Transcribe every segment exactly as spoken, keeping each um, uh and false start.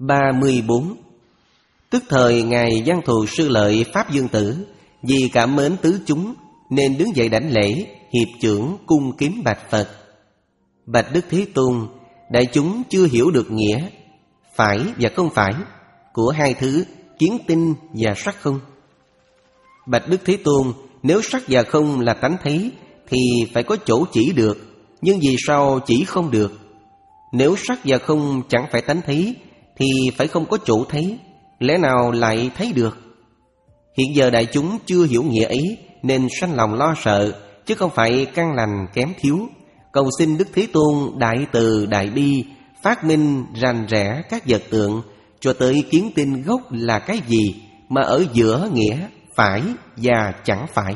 ba mươi bốn. Tức thời Ngài Văn Thù Sư Lợi Pháp Dương Tử vì cảm mến tứ chúng nên đứng dậy đảnh lễ, hiệp chưởng cung kính bạch Phật: Bạch Đức Thế Tôn, đại chúng chưa hiểu được nghĩa phải và không phải của hai thứ kiến tinh và sắc không. Bạch Đức Thế Tôn, nếu sắc và không là tánh thấy thì phải có chỗ chỉ được, nhưng vì sao chỉ không được? Nếu sắc và không chẳng phải tánh thấy thì phải không có chỗ thấy, lẽ nào lại thấy được? Hiện giờ đại chúng chưa hiểu nghĩa ấy nên sanh lòng lo sợ, chứ không phải căn lành kém thiếu. Cầu xin Đức Thế Tôn đại từ đại bi phát minh rành rẽ các vật tượng, cho tới kiến tinh gốc là cái gì, mà ở giữa nghĩa phải và chẳng phải.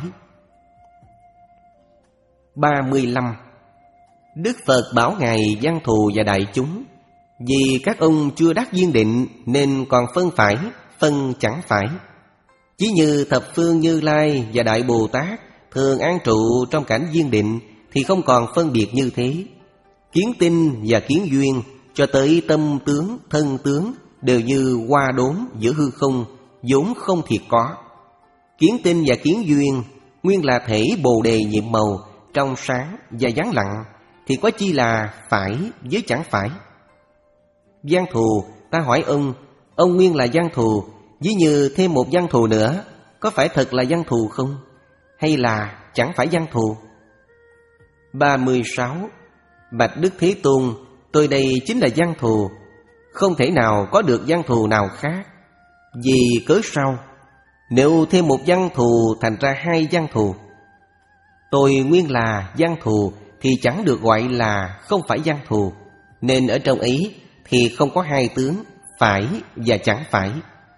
ba mươi lăm. Đức Phật bảo Ngài Văn Thù và đại chúng: vì các ông chưa đắc viên định nên còn phân phải, phân chẳng phải. Chỉ như thập phương Như Lai và Đại Bồ Tát thường an trụ trong cảnh viên định thì không còn phân biệt như thế. Kiến tinh và kiến duyên cho tới tâm tướng, thân tướng đều như hoa đốn giữa hư không, vốn không thiệt có. Kiến tinh và kiến duyên nguyên là thể bồ đề nhiệm màu, trong sáng và vắng lặng, thì có chi là phải với chẳng phải. Văn Thù, ta hỏi ông, ông nguyên là Văn Thù, ví như thêm một Văn Thù nữa, có phải thật là Văn Thù không? Hay là chẳng phải Văn Thù? ba mươi sáu. Bạch Đức Thế Tôn, tôi đây chính là Văn Thù, không thể nào có được Văn Thù nào khác. Vì cớ sao? Nếu thêm một Văn Thù thành ra hai Văn Thù. Tôi nguyên là Văn Thù thì chẳng được gọi là không phải Văn Thù, nên ở trong ấy thì không có hai tướng phải và chẳng phải.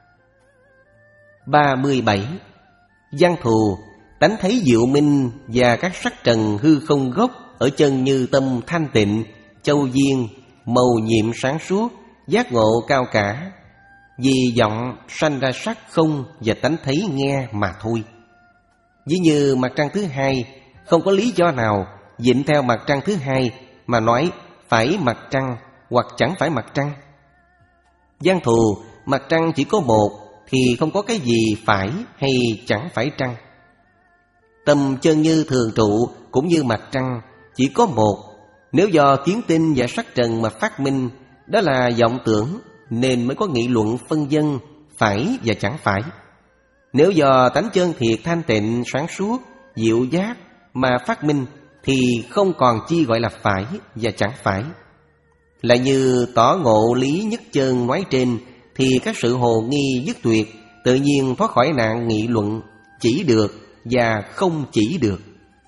ba mươi bảy. Văn Thù, tánh thấy diệu minh và các sắc trần hư không gốc ở chân như tâm thanh tịnh, châu viên, màu nhiệm sáng suốt, giác ngộ cao cả. Vì vọng sanh ra sắc không và tánh thấy nghe mà thôi. Ví như mặt trăng thứ hai, không có lý do nào dịnh theo mặt trăng thứ hai mà nói phải mặt trăng hoặc chẳng phải mặt trăng. Văn Thù, mặt trăng chỉ có một thì không có cái gì phải hay chẳng phải trăng. Tâm chân như thường trụ cũng như mặt trăng chỉ có một. Nếu do kiến tinh và sắc trần mà phát minh, đó là vọng tưởng, nên mới có nghị luận phân vân phải và chẳng phải. Nếu do tánh chân thiệt thanh tịnh sáng suốt, diệu giác mà phát minh thì không còn chi gọi là phải và chẳng phải. Lại như tỏ ngộ lý nhất chân nói trên thì các sự hồ nghi dứt tuyệt, tự nhiên thoát khỏi nạn nghị luận chỉ được và không chỉ được.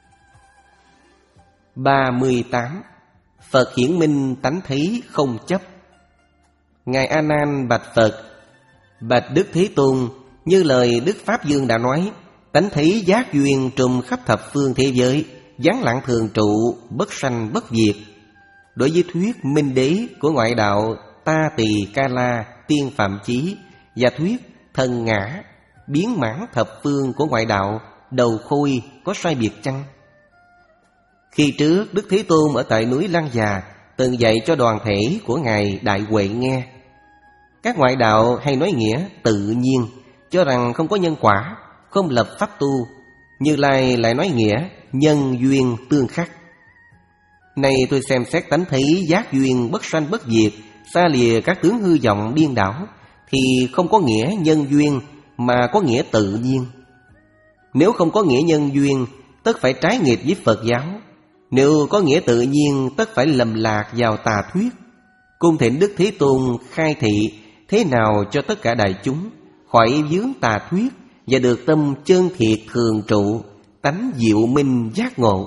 ba mươi tám. Phật hiển minh tánh thấy không chấp. Ngài A Nan bạch Phật: Bạch Đức Thế Tôn, như lời Đức Pháp Dương đã nói, tánh thấy giác duyên trùm khắp thập phương thế giới, vắng lặng thường trụ, bất sanh bất diệt. Đối với thuyết minh đế của ngoại đạo Ta Tỳ Ca La Tiên Phạm Chí và thuyết thần ngã biến mãn thập phương của ngoại đạo Đầu Khôi có sai biệt chăng? Khi trước Đức Thế Tôn ở tại núi Lăng Già từng dạy cho đoàn thể của Ngài Đại Huệ nghe. Các ngoại đạo hay nói nghĩa tự nhiên, cho rằng không có nhân quả, không lập pháp tu. Như Lai lại nói nghĩa nhân duyên tương khắc. Nay tôi xem xét tánh thấy giác duyên bất sanh bất diệt, xa lìa các tướng hư vọng điên đảo, thì không có nghĩa nhân duyên mà có nghĩa tự nhiên. Nếu không có nghĩa nhân duyên, tất phải trái nghịch với Phật giáo. Nếu có nghĩa tự nhiên, tất phải lầm lạc vào tà thuyết. Cung thỉnh Đức Thế Tôn khai thị thế nào cho tất cả đại chúng khỏi vướng tà thuyết và được tâm chân thiệt thường trụ, tánh diệu minh giác ngộ.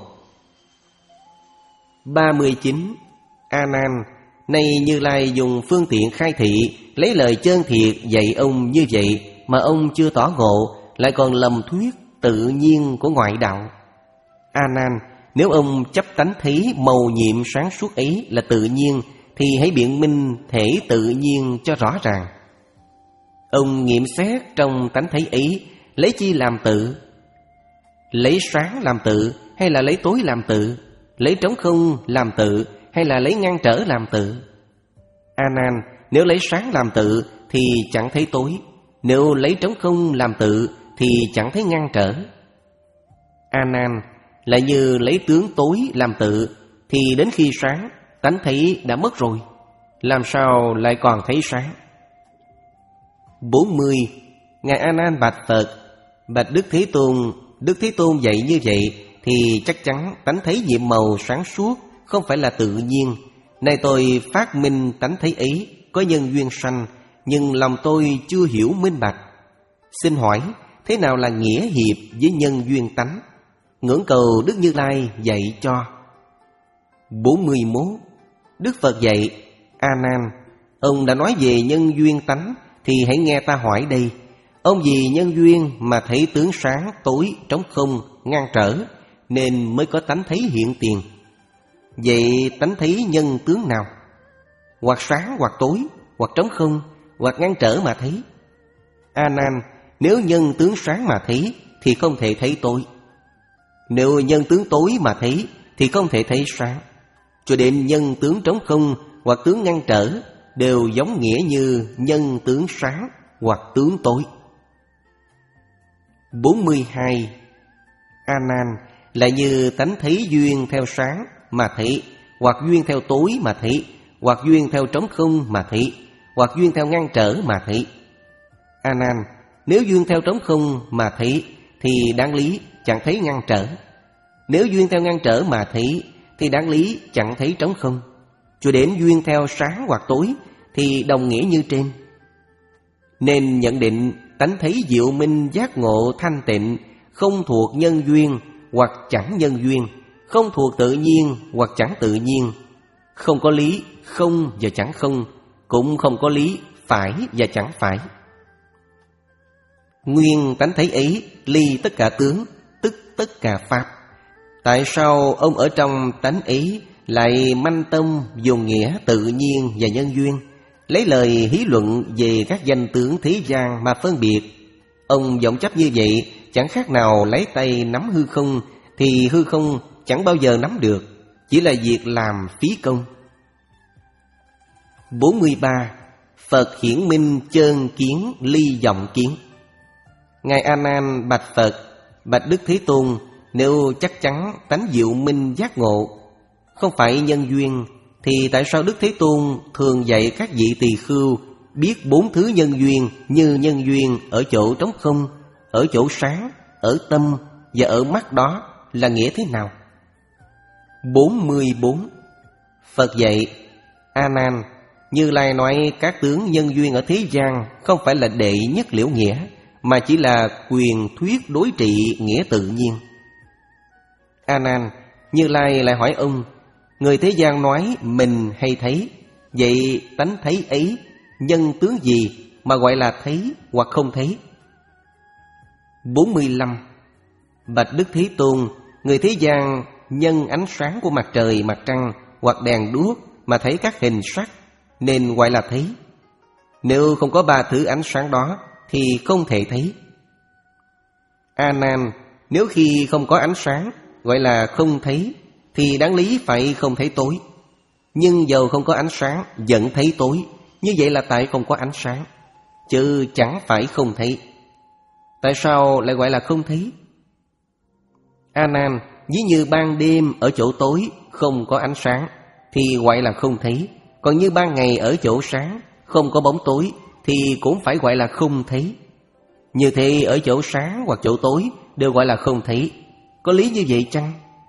ba mươi chín. A Nan, nay Như Lai dùng phương tiện khai thị, lấy lời chân thiệt dạy ông như vậy mà ông chưa tỏ ngộ, lại còn lầm thuyết tự nhiên của ngoại đạo. A Nan, nếu ông chấp tánh thấy màu nhiệm sáng suốt ấy là tự nhiên, thì hãy biện minh thể tự nhiên cho rõ ràng. Ông nghiệm xét trong tánh thấy ấy, lấy chi làm tự? Lấy sáng làm tự hay là lấy tối làm tự? Lấy trống không làm tự hay là lấy ngăn trở làm tự? A Nan, Nếu lấy sáng làm tự thì chẳng thấy tối. Nếu lấy trống không làm tự thì chẳng thấy ngăn trở. A Nan, lại như lấy tướng tối làm tự thì đến khi sáng tánh thấy đã mất rồi, làm sao lại còn thấy sáng? Bốn mươi. Ngài A Nan bạch Phật: Bạch Đức Thế Tôn, Đức Thế Tôn dạy như vậy thì chắc chắn tánh thấy nhiệm màu sáng suốt không phải là tự nhiên. Nay tôi phát minh tánh thấy ấy có nhân duyên sanh, nhưng lòng tôi chưa hiểu minh bạch. Xin hỏi, thế nào là nghĩa hiệp với nhân duyên tánh? Ngưỡng cầu Đức Như Lai dạy cho. Bốn mươi mốt. Đức Phật dạy: A Nan, ông đã nói về nhân duyên tánh thì hãy nghe ta hỏi đây. Ông vì nhân duyên mà thấy tướng sáng tối trống không ngăn trở, nên mới có tánh thấy hiện tiền. Vậy tánh thấy nhân tướng nào? Hoặc sáng hoặc tối, hoặc trống không, hoặc ngăn trở mà thấy. A Nan, nếu nhân tướng sáng mà thấy thì không thể thấy tối. Nếu nhân tướng tối mà thấy thì không thể thấy sáng. Cho đến nhân tướng trống không hoặc tướng ngăn trở đều giống nghĩa như nhân tướng sáng hoặc tướng tối. Bốn mươi hai. A Nan, lại như tánh thấy duyên theo sáng mà thấy, hoặc duyên theo tối mà thấy, hoặc duyên theo trống không mà thấy, hoặc duyên theo ngăn trở mà thấy. A Nan, nếu duyên theo trống không mà thấy thì đáng lý chẳng thấy ngăn trở. Nếu duyên theo ngăn trở mà thấy thì đáng lý chẳng thấy trống không. Cho đến duyên theo sáng hoặc tối thì đồng nghĩa như trên. Nên nhận định tánh thấy diệu minh giác ngộ thanh tịnh không thuộc nhân duyên hoặc chẳng nhân duyên, không thuộc tự nhiên hoặc chẳng tự nhiên, không có lý không và chẳng không, cũng không có lý phải và chẳng phải. Nguyên tánh thấy ấy ly tất cả tướng, tức tất cả pháp. Tại sao ông ở trong tánh ấy lại manh tâm dùng nghĩa tự nhiên và nhân duyên, lấy lời hí luận về các danh tướng thế gian mà phân biệt? Ông vọng chấp như vậy chẳng khác nào lấy tay nắm hư không, thì hư không chẳng bao giờ nắm được, chỉ là việc làm phí công. Bốn mươi ba. Phật hiển minh chơn kiến ly vọng kiến. Ngài A Nan bạch Phật: Bạch Đức Thế Tôn, nếu chắc chắn tánh diệu minh giác ngộ không phải nhân duyên, thì tại sao Đức Thế Tôn thường dạy các vị tỳ khưu biết bốn thứ nhân duyên như nhân duyên ở chỗ trống không, ở chỗ sáng, ở tâm và ở mắt đó là nghĩa thế nào? Bốn mươi bốn. Phật dạy: A Nan, Như Lai nói các tướng nhân duyên ở thế gian không phải là đệ nhất liễu nghĩa, mà chỉ là quyền thuyết đối trị nghĩa tự nhiên. A Nan, Như Lai lại hỏi ông: người thế gian nói mình hay thấy, vậy tánh thấy ấy nhân tướng gì mà gọi là thấy hoặc không thấy? Bốn mươi lăm. Bạch Đức Thế Tôn, người thế gian nhân ánh sáng của mặt trời, mặt trăng hoặc đèn đuốc mà thấy các hình sắc, nên gọi là thấy. Nếu không có ba thứ ánh sáng đó thì không thể thấy. A Nan, nếu khi không có ánh sáng gọi là không thấy, thì đáng lý phải không thấy tối. Nhưng dầu không có ánh sáng vẫn thấy tối, như vậy là tại không có ánh sáng, chứ chẳng phải không thấy. Tại sao lại gọi là không thấy? A Nan, ví như ban đêm ở chỗ tối không có ánh sáng thì gọi là không thấy, còn như ban ngày ở chỗ sáng không có bóng tối thì cũng phải gọi là không thấy. Như thế ở chỗ sáng hoặc chỗ tối đều gọi là không thấy. Có lý như vậy chăng?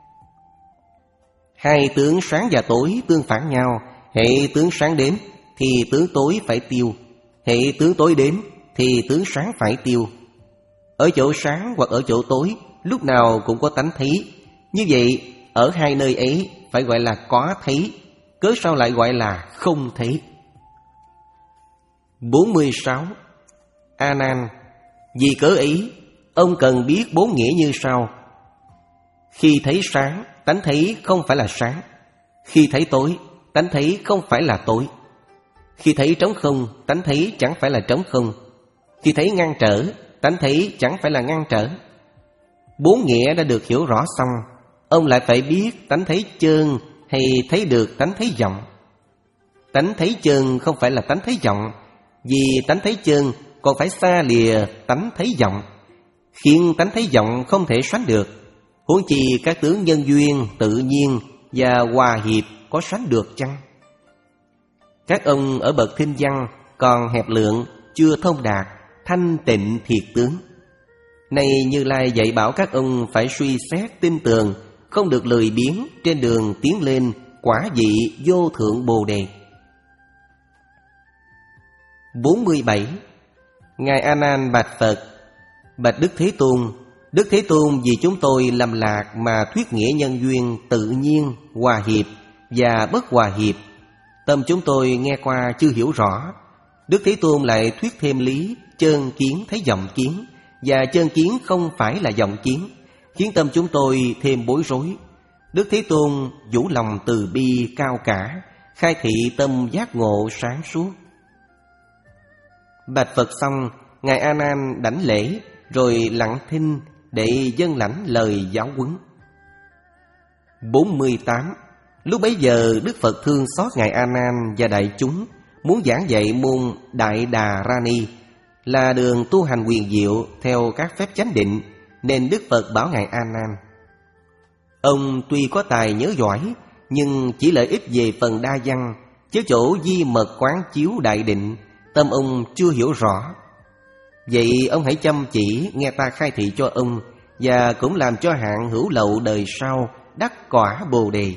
Hai tướng sáng và tối tương phản nhau. Hệ tướng sáng đến thì tướng tối phải tiêu, hệ tướng tối đến thì tướng sáng phải tiêu. Ở chỗ sáng hoặc ở chỗ tối lúc nào cũng có tánh thấy. Như vậy ở hai nơi ấy phải gọi là có thấy, cớ sao lại gọi là không thấy? Bốn mươi sáu. A Nan, vì cớ ấy ông cần biết bốn nghĩa như sau. Khi thấy sáng, tánh thấy không phải là sáng. Khi thấy tối, tánh thấy không phải là tối. Khi thấy trống không, tánh thấy chẳng phải là trống không. Khi thấy ngăn trở, tánh thấy chẳng phải là ngăn trở. Bốn nghĩa đã được hiểu rõ xong, ông lại phải biết tánh thấy chơn hay thấy được tánh thấy vọng. Tánh thấy chân không phải là tánh thấy vọng, vì tánh thấy chân còn phải xa lìa tánh thấy vọng, khiến tánh thấy vọng không thể sánh được. Huống chi các tướng nhân duyên, tự nhiên và hòa hiệp có sánh được chăng? Các ông ở bậc thinh văn còn hẹp lượng, chưa thông đạt, thanh tịnh thiệt tướng. Nay Như Lai dạy bảo các ông phải suy xét tin tường, không được lười biếng trên đường tiến lên quả vị vô thượng Bồ Đề. bốn mươi bảy. Ngài A Nan bạch Phật: Bạch Đức Thế Tôn, Đức Thế Tôn vì chúng tôi lầm lạc mà thuyết nghĩa nhân duyên tự nhiên, hòa hiệp và bất hòa hiệp. Tâm chúng tôi nghe qua chưa hiểu rõ. Đức Thế Tôn lại thuyết thêm lý chân kiến thấy vọng kiến, và chân kiến không phải là vọng kiến, khiến tâm chúng tôi thêm bối rối. Đức Thế Tôn vũ lòng từ bi cao cả, khai thị tâm giác ngộ sáng suốt. Bạch Phật xong, Ngài A Nan đảnh lễ rồi lặng thinh để dâng lãnh lời giáo huấn. bốn mươi tám. Lúc bấy giờ Đức Phật thương xót Ngài A Nan và đại chúng, muốn giảng dạy môn Đại Đà Ra Ni là đường tu hành huyền diệu theo các phép chánh định, nên Đức Phật bảo Ngài A Nan: Ông tuy có tài nhớ giỏi, nhưng chỉ lợi ích về phần đa văn, chứ chỗ di mật quán chiếu đại định, tâm ông chưa hiểu rõ. Vậy ông hãy chăm chỉ nghe ta khai thị cho ông, và cũng làm cho hạng hữu lậu đời sau đắc quả Bồ Đề.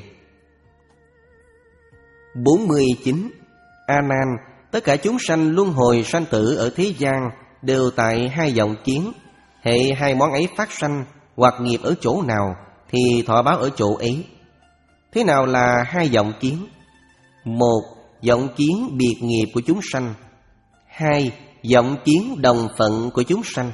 bốn mươi chín. A Nan, tất cả chúng sanh luân hồi sanh tử ở thế gian đều tại hai vọng kiến. Hệ hai món ấy phát sanh hoặc nghiệp ở chỗ nào thì thọ báo ở chỗ ấy. Thế nào là hai vọng kiến? Một, vọng kiến biệt nghiệp của chúng sanh. Hai, vọng kiến đồng phận của chúng sanh.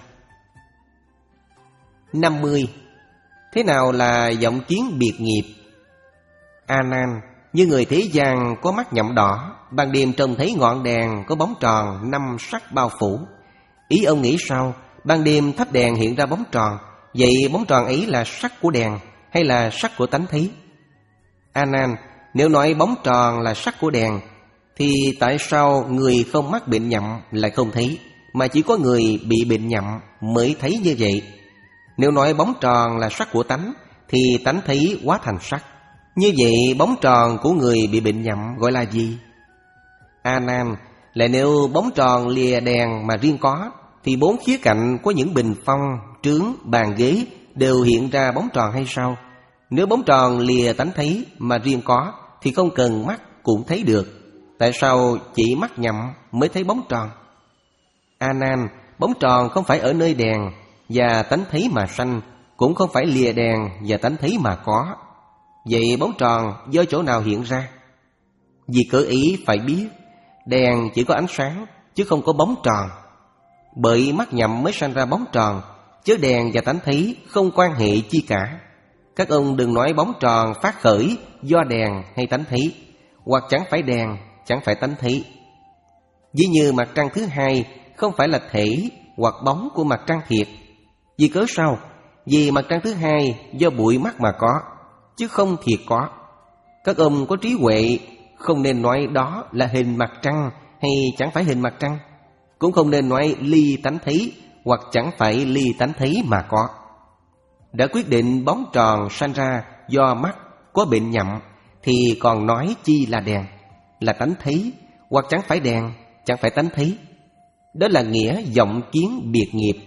năm mươi. Thế nào là vọng kiến biệt nghiệp? A Nan, như người thế gian có mắt nhậm đỏ, ban đêm trông thấy ngọn đèn có bóng tròn năm sắc bao phủ. Ý ông nghĩ sao? Ban đêm thắp đèn hiện ra bóng tròn, vậy bóng tròn ấy là sắc của đèn hay là sắc của tánh thấy? A Nan, nếu nói bóng tròn là sắc của đèn, thì tại sao người không mắc bệnh nhậm lại không thấy, mà chỉ có người bị bệnh nhậm mới thấy như vậy? Nếu nói bóng tròn là sắc của tánh, thì tánh thấy hóa thành sắc. Như vậy bóng tròn của người bị bệnh nhậm gọi là gì? A Nan, lại nếu bóng tròn lìa đèn mà riêng có, thì bốn khía cạnh có những bình phong, trướng, bàn ghế đều hiện ra bóng tròn hay sao? Nếu bóng tròn lìa tánh thấy mà riêng có, thì không cần mắt cũng thấy được. Tại sao chỉ mắt nhậm mới thấy bóng tròn? A Nan, bóng tròn không phải ở nơi đèn và tánh thấy mà sanh, cũng không phải lìa đèn và tánh thấy mà có. Vậy bóng tròn do chỗ nào hiện ra? Vì cớ ý phải biết, đèn chỉ có ánh sáng chứ không có bóng tròn. Bởi mắt nhậm mới sanh ra bóng tròn, chứ đèn và tánh thấy không quan hệ chi cả. Các ông đừng nói bóng tròn phát khởi do đèn hay tánh thấy, hoặc chẳng phải đèn, chẳng phải tánh thấy. Ví như mặt trăng thứ hai không phải là thể hoặc bóng của mặt trăng thiệt. Vì cớ sao? Vì mặt trăng thứ hai do bụi mắt mà có, chứ không thiệt có. Các ông có trí huệ, không nên nói đó là hình mặt trăng hay chẳng phải hình mặt trăng. Cũng không nên nói ly tánh thấy hoặc chẳng phải ly tánh thấy mà có. Đã quyết định bóng tròn sanh ra do mắt có bệnh nhậm, thì còn nói chi là đèn, là tánh thấy, hoặc chẳng phải đèn, chẳng phải tánh thấy. Đó là nghĩa vọng kiến biệt nghiệp.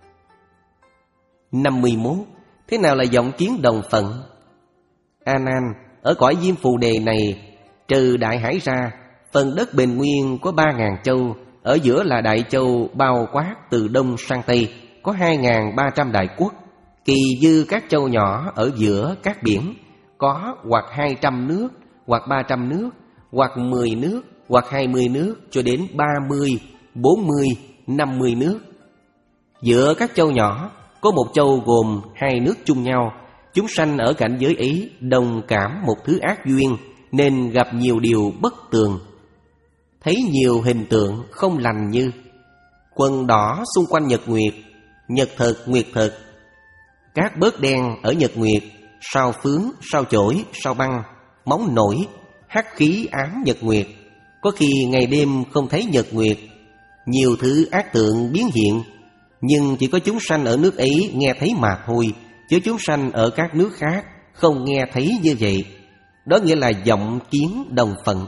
năm mươi mốt. Thế nào là vọng kiến đồng phận? A Nan, ở cõi Diêm Phù Đề này, trừ Đại Hải ra, phần đất bền nguyên có ba ngàn châu, ở giữa là Đại Châu bao quát từ đông sang tây, có hai ngàn ba trăm đại quốc. Kỳ dư các châu nhỏ ở giữa các biển, có hoặc hai trăm nước, hoặc ba trăm nước, hoặc mười nước, hoặc hai mươi nước, cho đến ba mươi, bốn mươi, năm mươi nước. Giữa các châu nhỏ có một châu gồm hai nước chung nhau. Chúng sanh ở cảnh giới ấy đồng cảm một thứ ác duyên, nên gặp nhiều điều bất tường, thấy nhiều hình tượng không lành như quần đỏ xung quanh nhật nguyệt, nhật thực, nguyệt thực, các bớt đen ở nhật nguyệt, sao phướng, sao chổi, sao băng, móng nổi, hắc khí ám nhật nguyệt, Có khi ngày đêm không thấy nhật nguyệt, nhiều thứ ác tượng biến hiện, nhưng chỉ có chúng sanh ở nước ấy nghe thấy mà thôi, chứ chúng sanh ở các nước khác không nghe thấy như vậy. Đó nghĩa là vọng kiến đồng phận.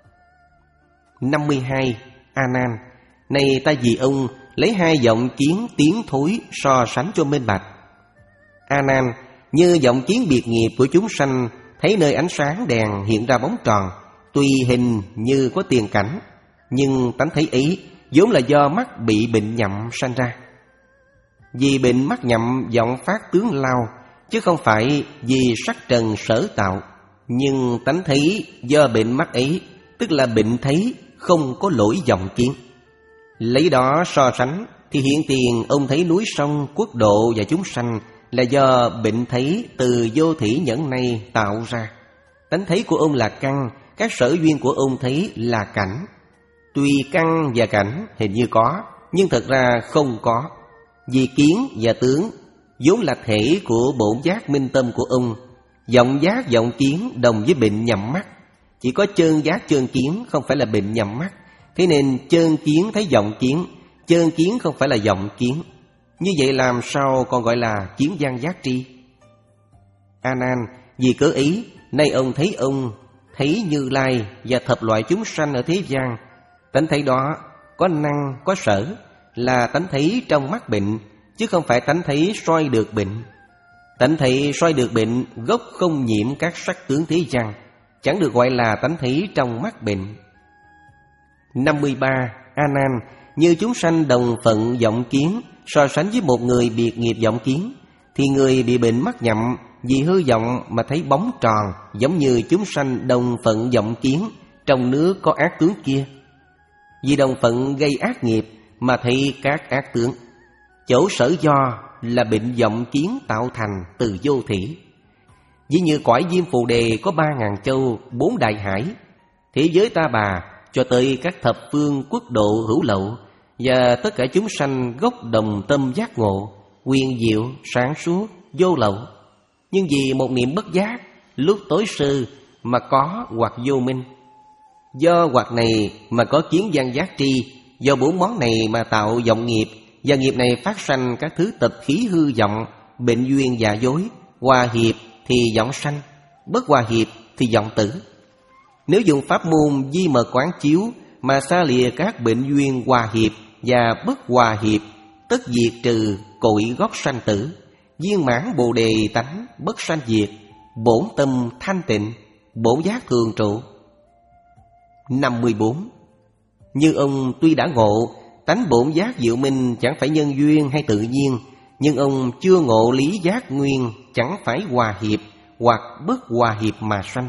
Năm mươi hai. A Nan, này ta vì ông lấy hai vọng kiến tiến thối so sánh cho minh bạch. A Nan, như vọng kiến biệt nghiệp của chúng sanh thấy nơi ánh sáng đèn hiện ra bóng tròn, tuy hình như có tiền cảnh, nhưng tánh thấy ấy vốn là do mắt bị bệnh nhậm sanh ra. Vì bệnh mắt nhậm vọng phát tướng lao, chứ không phải vì sắc trần sở tạo. Nhưng tánh thấy do bệnh mắt ấy, tức là bệnh thấy, không có lỗi vọng kiến. Lấy đó so sánh thì hiện tiền ông thấy núi sông, quốc độ và chúng sanh là do bệnh thấy từ vô thỉ nhẫn này tạo ra. Tánh thấy của ông là căn, các sở duyên của ông thấy là cảnh. Tuy căn và cảnh hình như có, nhưng thật ra không có. Vì kiến và tướng vốn là thể của bổn giác minh tâm của ông. Vọng giác vọng kiến đồng với bệnh nhầm mắt. Chỉ có chơn giác chơn kiến, không phải là bệnh nhầm mắt. Thế nên chơn kiến thấy vọng kiến, chơn kiến không phải là vọng kiến. Như vậy làm sao còn gọi là kiến văn giác tri? A Nan, vì cớ ấy, nay ông thấy ông, thấy Như Lai và thập loại chúng sanh ở thế gian. Tánh thấy đó có năng, có sở, là tánh thấy trong mắt bệnh, chứ không phải tánh thấy soi được bệnh. Tánh thấy soi được bệnh, gốc không nhiễm các sắc tướng thế gian, chẳng được gọi là tánh thấy trong mắt bệnh. Năm mươi ba. A Nan, như chúng sanh đồng phận vọng kiến so sánh với một người biệt nghiệp vọng kiến, thì người bị bệnh mắt nhậm vì hư vọng mà thấy bóng tròn, giống như chúng sanh đồng phận vọng kiến trong nước có ác tướng kia. Vì đồng phận gây ác nghiệp mà thấy các ác tướng. Chỗ sở do là bệnh vọng kiến tạo thành từ vô thỉ. Ví như cõi Diêm Phù Đề có ba ngàn châu, bốn đại hải, thế giới Ta Bà cho tới các thập phương quốc độ hữu lậu, và tất cả chúng sanh gốc đồng tâm giác ngộ, quyền diệu, sáng suốt, vô lậu. Nhưng vì một niệm bất giác, lúc tối sơ mà có hoặc vô minh. Do hoặc này mà có kiến văn giác tri, do bốn món này mà tạo vọng nghiệp, và nghiệp này phát sanh các thứ tập khí hư vọng, bệnh duyên giả dối. Hòa hiệp thì vọng sanh, bất hòa hiệp thì vọng tử. Nếu dùng pháp môn di mật quán chiếu mà xa lìa các bệnh duyên hòa hiệp và bất hòa hiệp, tất diệt trừ cội gốc sanh tử, viên mãn bồ đề tánh bất sanh diệt, bổn tâm thanh tịnh, bổn giác thường trụ. Năm mươi bốn. Như ông tuy đã ngộ tánh bổn giác diệu minh chẳng phải nhân duyên hay tự nhiên, nhưng ông chưa ngộ lý giác nguyên chẳng phải hòa hiệp hoặc bất hòa hiệp mà sanh.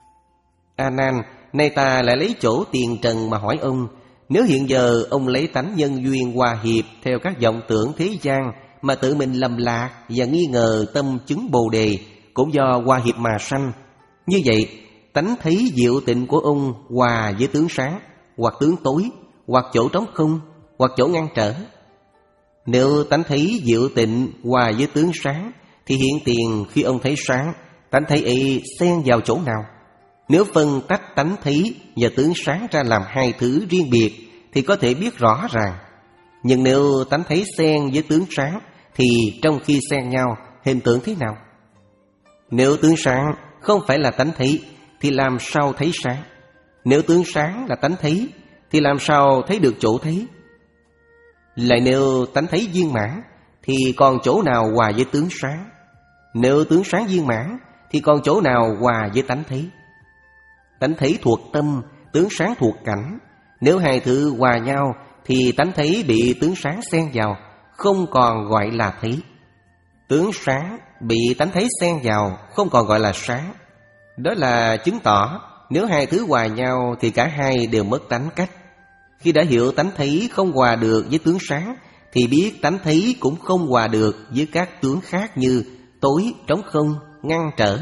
A Nan, nay ta lại lấy chỗ tiền trần mà hỏi ông, nếu hiện giờ ông lấy tánh nhân duyên hòa hiệp theo các vọng tưởng thế gian mà tự mình lầm lạc và nghi ngờ tâm chứng bồ đề cũng do hòa hiệp mà sanh, như vậy tánh thấy diệu tịnh của ông hòa với tướng sáng, hoặc tướng tối, hoặc chỗ trống không, hoặc chỗ ngăn trở. Nếu tánh thấy diệu tịnh hòa với tướng sáng, thì hiện tiền khi ông thấy sáng, tánh thấy ấy xen vào chỗ nào? Nếu phân tách tánh thấy và tướng sáng ra làm hai thứ riêng biệt thì có thể biết rõ ràng. Nhưng nếu tánh thấy xen với tướng sáng thì trong khi xen nhau hình tượng thế nào? Nếu tướng sáng không phải là tánh thấy thì làm sao thấy sáng? Nếu tướng sáng là tánh thấy thì làm sao thấy được chỗ thấy? Lại nếu tánh thấy viên mãn thì còn chỗ nào hòa với tướng sáng? Nếu tướng sáng viên mãn thì còn chỗ nào hòa với tánh thấy? Tánh thấy thuộc tâm, tướng sáng thuộc cảnh. Nếu hai thứ hòa nhau thì tánh thấy bị tướng sáng xen vào, không còn gọi là thấy. Tướng sáng bị tánh thấy xen vào, không còn gọi là sáng. Đó là chứng tỏ nếu hai thứ hòa nhau thì cả hai đều mất tánh cách. Khi đã hiểu tánh thấy không hòa được với tướng sáng thì biết tánh thấy cũng không hòa được với các tướng khác như tối, trống không, ngăn trở.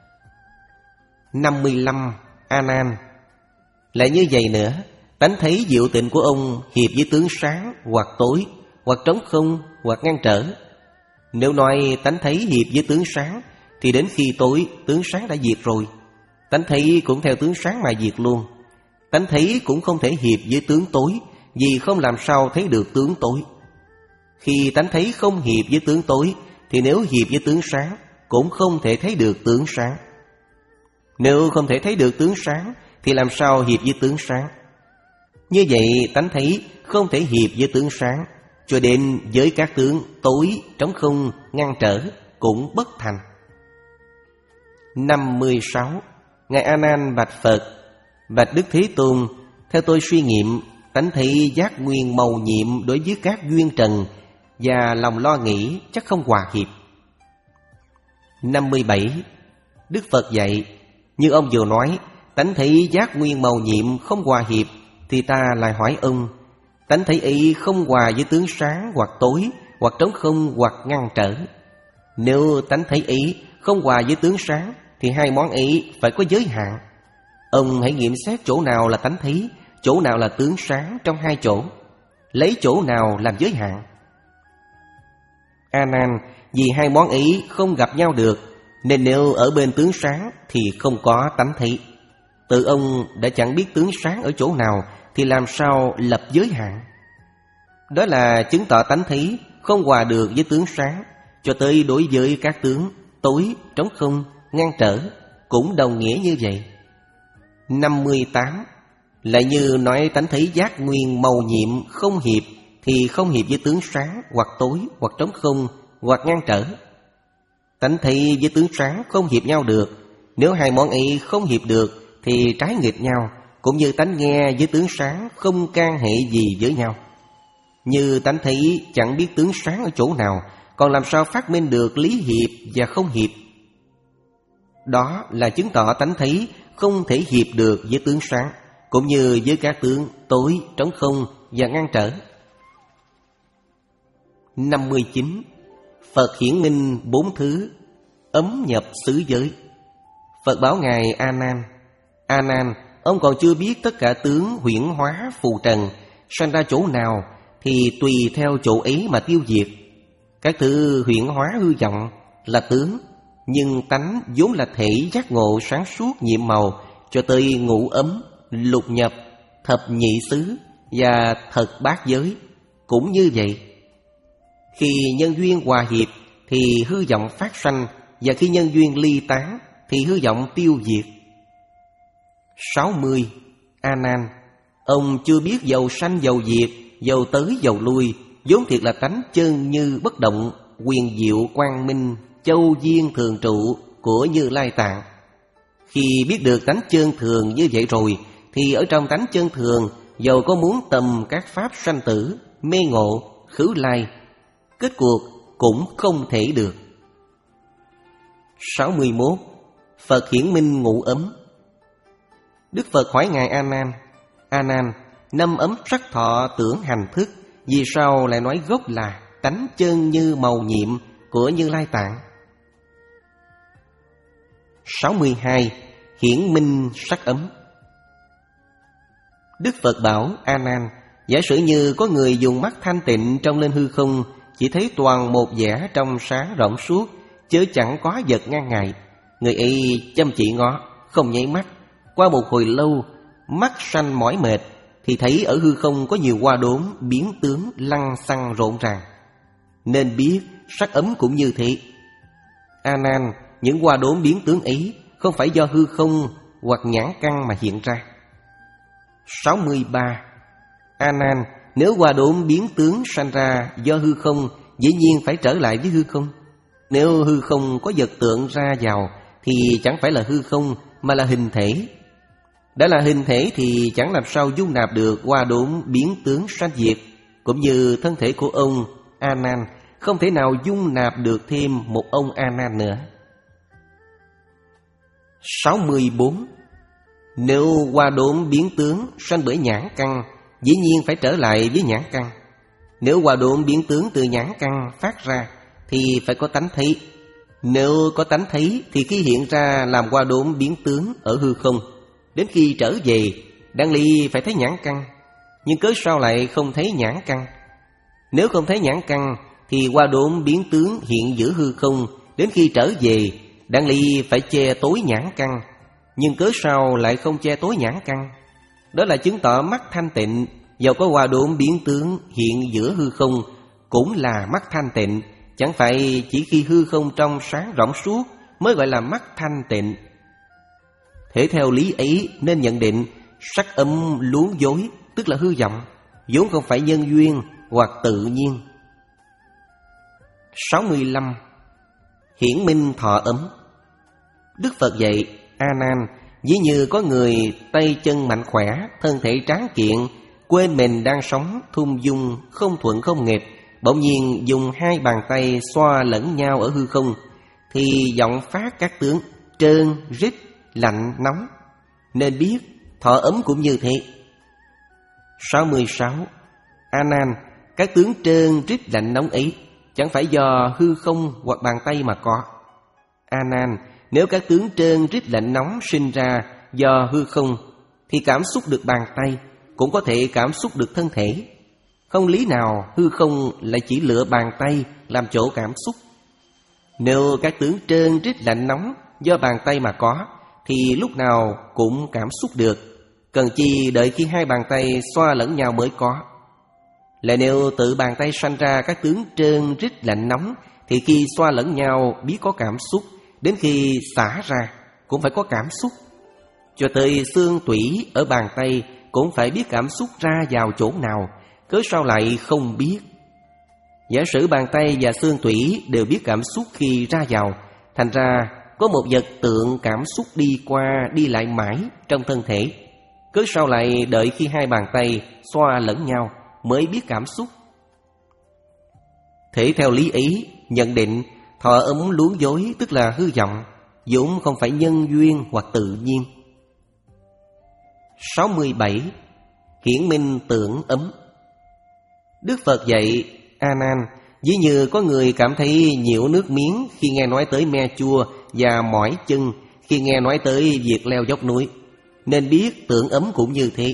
Năm mươi lăm. A Nan, lại như vậy nữa, tánh thấy diệu tịnh của ông hiệp với tướng sáng, hoặc tối, hoặc trống không, hoặc ngăn trở. Nếu nói tánh thấy hiệp với tướng sáng thì đến khi tối tướng sáng đã diệt rồi, tánh thấy cũng theo tướng sáng mà diệt luôn. Tánh thấy cũng không thể hiệp với tướng tối, vì không làm sao thấy được tướng tối. Khi tánh thấy không hiệp với tướng tối, thì nếu hiệp với tướng sáng cũng không thể thấy được tướng sáng. Nếu không thể thấy được tướng sáng thì làm sao hiệp với tướng sáng? Như vậy tánh thấy không thể hiệp với tướng sáng, cho đến với các tướng tối, trống không, ngăn trở cũng bất thành. Năm mươi sáu. Ngài A Nan bạch Phật: Bạch Đức Thế Tôn, theo tôi suy nghiệm, tánh thấy giác nguyên màu nhiệm đối với các duyên trần và lòng lo nghĩ chắc không hòa hiệp. Năm mươi bảy. Đức Phật dạy: Như ông vừa nói, tánh thấy giác nguyên màu nhiệm không hòa hiệp, thì ta lại hỏi ông, tánh thấy ấy không hòa với tướng sáng hoặc tối, hoặc trống không hoặc ngăn trở. Nếu tánh thấy ấy không hòa với tướng sáng, thì hai món ấy phải có giới hạn. Ông hãy nghiệm xét chỗ nào là tánh thấy, chỗ nào là tướng sáng trong hai chỗ, lấy chỗ nào làm giới hạn. A Nan, vì hai món ấy không gặp nhau được, nên nếu ở bên tướng sáng thì không có tánh thấy. Tự ông đã chẳng biết tướng sáng ở chỗ nào, thì làm sao lập giới hạn? Đó là chứng tỏ tánh thấy không hòa được với tướng sáng, cho tới đối với các tướng tối, trống không, ngăn trở cũng đồng nghĩa như vậy. Năm mươi tám. Lại như nói tánh thấy giác nguyên màu nhiệm không hiệp, thì không hiệp với tướng sáng hoặc tối hoặc trống không hoặc ngăn trở. Tánh thấy với tướng sáng không hiệp nhau được, nếu hai món ấy không hiệp được thì trái nghịch nhau, cũng như tánh nghe với tướng sáng không can hệ gì với nhau. Như tánh thấy chẳng biết tướng sáng ở chỗ nào, còn làm sao phát minh được lý hiệp và không hiệp? Đó là chứng tỏ tánh thấy không thể hiệp được với tướng sáng, cũng như với các tướng tối, trống không và ngăn trở. Năm mươi chín. Phật hiển minh bốn thứ, ấm nhập xứ giới. Phật bảo Ngài A Nan: A Nan, ông còn chưa biết tất cả tướng huyễn hóa phù trần sanh ra chỗ nào, thì tùy theo chỗ ấy mà tiêu diệt. Các thứ huyễn hóa hư vọng là tướng, nhưng tánh vốn là thể giác ngộ sáng suốt nhiệm màu, cho tới ngũ ấm, lục nhập, thập nhị xứ và thật bát giới cũng như vậy. Khi nhân duyên hòa hiệp thì hư vọng phát sanh, và khi nhân duyên ly tán thì hư vọng tiêu diệt. Sáu mươi. A Nan, ông chưa biết dầu sanh dầu diệt, dầu tới dầu lui, vốn thiệt là tánh chân như bất động, quyền diệu quang minh, châu duyên thường trụ của Như Lai Tạng. Khi biết được tánh chân thường như vậy rồi, thì ở trong tánh chân thường, dầu có muốn tầm các pháp sanh tử, mê ngộ, khứ lai, kết cuộc cũng không thể được. Sáu mươi mốt. Phật hiển minh ngũ ấm. Đức Phật hỏi Ngài A Nan: A Nan, năm ấm sắc thọ tưởng hành thức, vì sao lại nói gốc là tánh chân như màu nhiệm của Như Lai Tạng? Sáu mươi hai. Hiển minh sắc ấm. Đức Phật bảo A Nan: giả sử như có người dùng mắt thanh tịnh trông lên hư không, chỉ thấy toàn một vẻ trong sáng rộng suốt, chớ chẳng có vật ngăn ngại. Người ấy chăm chỉ ngó, không nháy mắt. Qua một hồi lâu, mắt sanh mỏi mệt, thì thấy ở hư không có nhiều hoa đốm biến tướng lăng xăng rộn ràng. Nên biết sắc ấm cũng như thế. A Nan, những hoa đốm biến tướng ấy không phải do hư không hoặc nhãn căn mà hiện ra. Sáu mươi ba. A Nan, nếu hoa đốm biến tướng sanh ra do hư không, dĩ nhiên phải trở lại với hư không. Nếu hư không có vật tượng ra vào, thì chẳng phải là hư không mà là hình thể. Đã là hình thể thì chẳng làm sao dung nạp được hoa đốm biến tướng sanh diệt, cũng như thân thể của ông A Nan không thể nào dung nạp được thêm một ông A Nan nữa. Sáu mươi bốn. Nếu hoa đốm biến tướng sanh bởi nhãn căn, dĩ nhiên phải trở lại với nhãn căn. Nếu hoa đốm biến tướng từ nhãn căn phát ra, thì phải có tánh thấy. Nếu có tánh thấy thì khi hiện ra làm hoa đốm biến tướng ở hư không, đến khi trở về đáng lý phải thấy nhãn căn, nhưng cớ sao lại không thấy nhãn căn? Nếu không thấy nhãn căn thì hoa đốm biến tướng hiện giữa hư không, đến khi trở về đáng lý phải che tối nhãn căn, nhưng cớ sao lại không che tối nhãn căn? Đó là chứng tỏ mắt thanh tịnh, dầu có hòa độn biến tướng hiện giữa hư không, cũng là mắt thanh tịnh. Chẳng phải chỉ khi hư không trong sáng rộng suốt mới gọi là mắt thanh tịnh. Thể theo lý ấy nên nhận định sắc âm luống dối tức là hư vọng, vốn không phải nhân duyên hoặc tự nhiên. sáu mươi lăm. Hiển minh thọ ấm. Đức Phật dạy: A Nan, ví như có người tay chân mạnh khỏe, thân thể tráng kiện, quên mình đang sống, thung dung, không thuận không nghịch, bỗng nhiên dùng hai bàn tay xoa lẫn nhau ở hư không, thì vọng phát các tướng trơn, rít, lạnh, nóng. Nên biết thọ ấm cũng như thế. sáu mươi sáu. A Nan, các tướng trơn, rít, lạnh, nóng ấy chẳng phải do hư không hoặc bàn tay mà có. A Nan, nếu các tướng trơn, rít, lạnh, nóng sinh ra do hư không, thì cảm xúc được bàn tay cũng có thể cảm xúc được thân thể. Không lý nào hư không lại chỉ lựa bàn tay làm chỗ cảm xúc. Nếu các tướng trơn, rít, lạnh, nóng do bàn tay mà có, thì lúc nào cũng cảm xúc được, cần chi đợi khi hai bàn tay xoa lẫn nhau mới có. Lại nếu tự bàn tay sanh ra các tướng trơn, rít, lạnh, nóng, thì khi xoa lẫn nhau biết có cảm xúc, đến khi xả ra cũng phải có cảm xúc. Cho tới xương tủy ở bàn tay cũng phải biết cảm xúc ra vào chỗ nào, cớ sao lại không biết? Giả sử bàn tay và xương tủy đều biết cảm xúc khi ra vào, thành ra có một vật tượng cảm xúc đi qua đi lại mãi trong thân thể, cớ sao lại đợi khi hai bàn tay xoa lẫn nhau mới biết cảm xúc? Thể theo lý ấy nhận định thọ ấm luống dối tức là hư vọng, vốn không phải nhân duyên hoặc tự nhiên. sáu mươi bảy. Hiển minh tưởng ấm. Đức Phật dạy: A Nan, ví như có người cảm thấy nhiễu nước miếng khi nghe nói tới me chua và mỏi chân khi nghe nói tới việc leo dốc núi, nên biết tưởng ấm cũng như thế.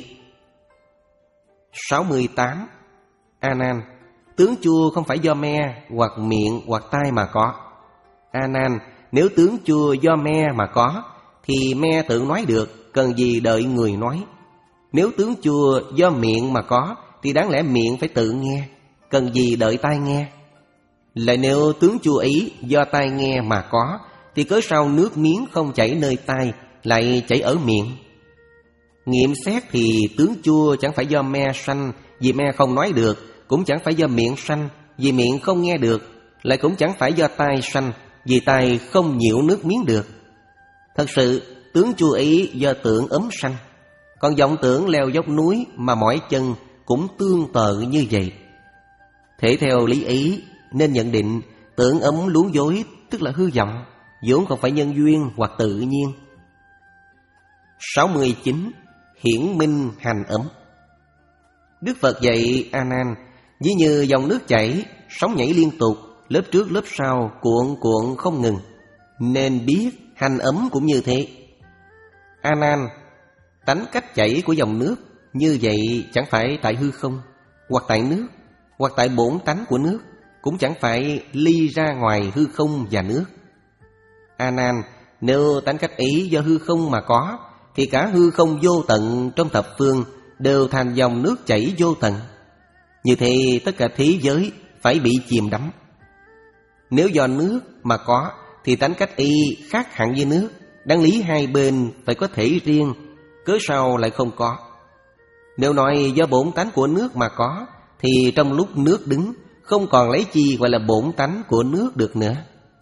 sáu mươi tám. A Nan, tướng chua không phải do me hoặc miệng hoặc tai mà có. A Nan, nếu tướng chua do me mà có, thì me tự nói được, cần gì đợi người nói. Nếu tướng chua do miệng mà có, thì đáng lẽ miệng phải tự nghe, cần gì đợi tai nghe. Lại nếu tướng chua ấy do tai nghe mà có, thì cớ sao nước miếng không chảy nơi tai, lại chảy ở miệng? Nghiệm xét thì tướng chua chẳng phải do me sanh, vì me không nói được, cũng chẳng phải do miệng sanh, vì miệng không nghe được, lại cũng chẳng phải do tai sanh, vì tai không nhiễu nước miếng được. Thật sự tướng chua ấy do tưởng ấm sanh, còn vọng tưởng leo dốc núi mà mỏi chân cũng tương tự như vậy. Thể theo lý ấy nên nhận định tưởng ấm luống dối tức là hư vọng, vốn không phải nhân duyên hoặc tự nhiên. sáu mươi chín. Hiển minh hành ấm. Đức Phật dạy: A Nan, ví như dòng nước chảy, sóng nhảy liên tục, lớp trước lớp sau cuộn cuộn không ngừng, nên biết hành ấm cũng như thế. A Nan, tánh cách chảy của dòng nước như vậy chẳng phải tại hư không, hoặc tại nước, hoặc tại bổn tánh của nước, cũng chẳng phải ly ra ngoài hư không và nước. A Nan, nếu tánh cách ấy do hư không mà có, thì cả hư không vô tận trong thập phương đều thành dòng nước chảy vô tận. Như thế tất cả thế giới phải bị chìm đắm. Nếu do nước mà có, thì tánh cách y khác hẳn với nước, đáng lý hai bên phải có thể riêng, cớ sao lại không có? Nếu nói do bổn tánh của nước mà có, thì trong lúc nước đứng không còn lấy chi gọi là bổn tánh của nước được nữa.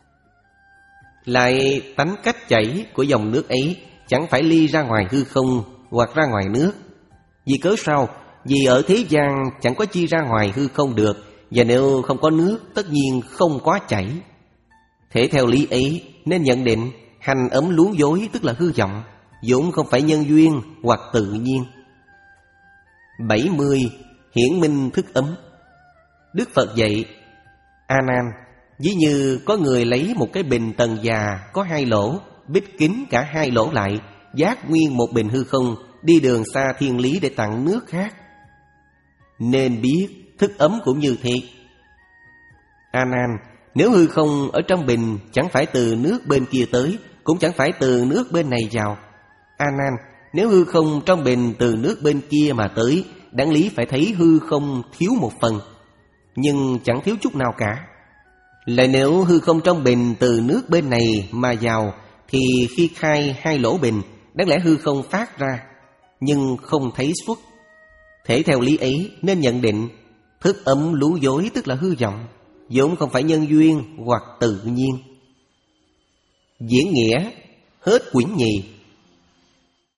Lại tánh cách chảy của dòng nước ấy chẳng phải ly ra ngoài hư không hoặc ra ngoài nước. Vì cớ sao? Vì ở thế gian chẳng có chi ra ngoài hư không được, và nếu không có nước tất nhiên không có chảy. Thể theo lý ấy nên nhận định hành ấm luống dối tức là hư vọng, vốn không phải nhân duyên hoặc tự nhiên. bảy mươi. Hiển minh thức ấm. Đức Phật dạy: A Nan, ví như có người lấy một cái bình tần già có hai lỗ, bít kín cả hai lỗ lại, vác nguyên một bình hư không, đi đường xa thiên lý để tặng nước khác. Nên biết thức ấm cũng như thế. A Nan, nếu hư không ở trong bình chẳng phải từ nước bên kia tới, cũng chẳng phải từ nước bên này vào. A Nan, Nếu hư không trong bình từ nước bên kia mà tới, đáng lý phải thấy hư không thiếu một phần, nhưng chẳng thiếu chút nào cả. Lại nếu hư không trong bình từ nước bên này mà vào, thì khi khai hai lỗ bình, đáng lẽ hư không phát ra, nhưng không thấy xuất. Thể theo lý ấy nên nhận định thức ấm lú dối tức là hư vọng, vốn không phải nhân duyên hoặc tự nhiên. Diễn nghĩa hết quyển nhì.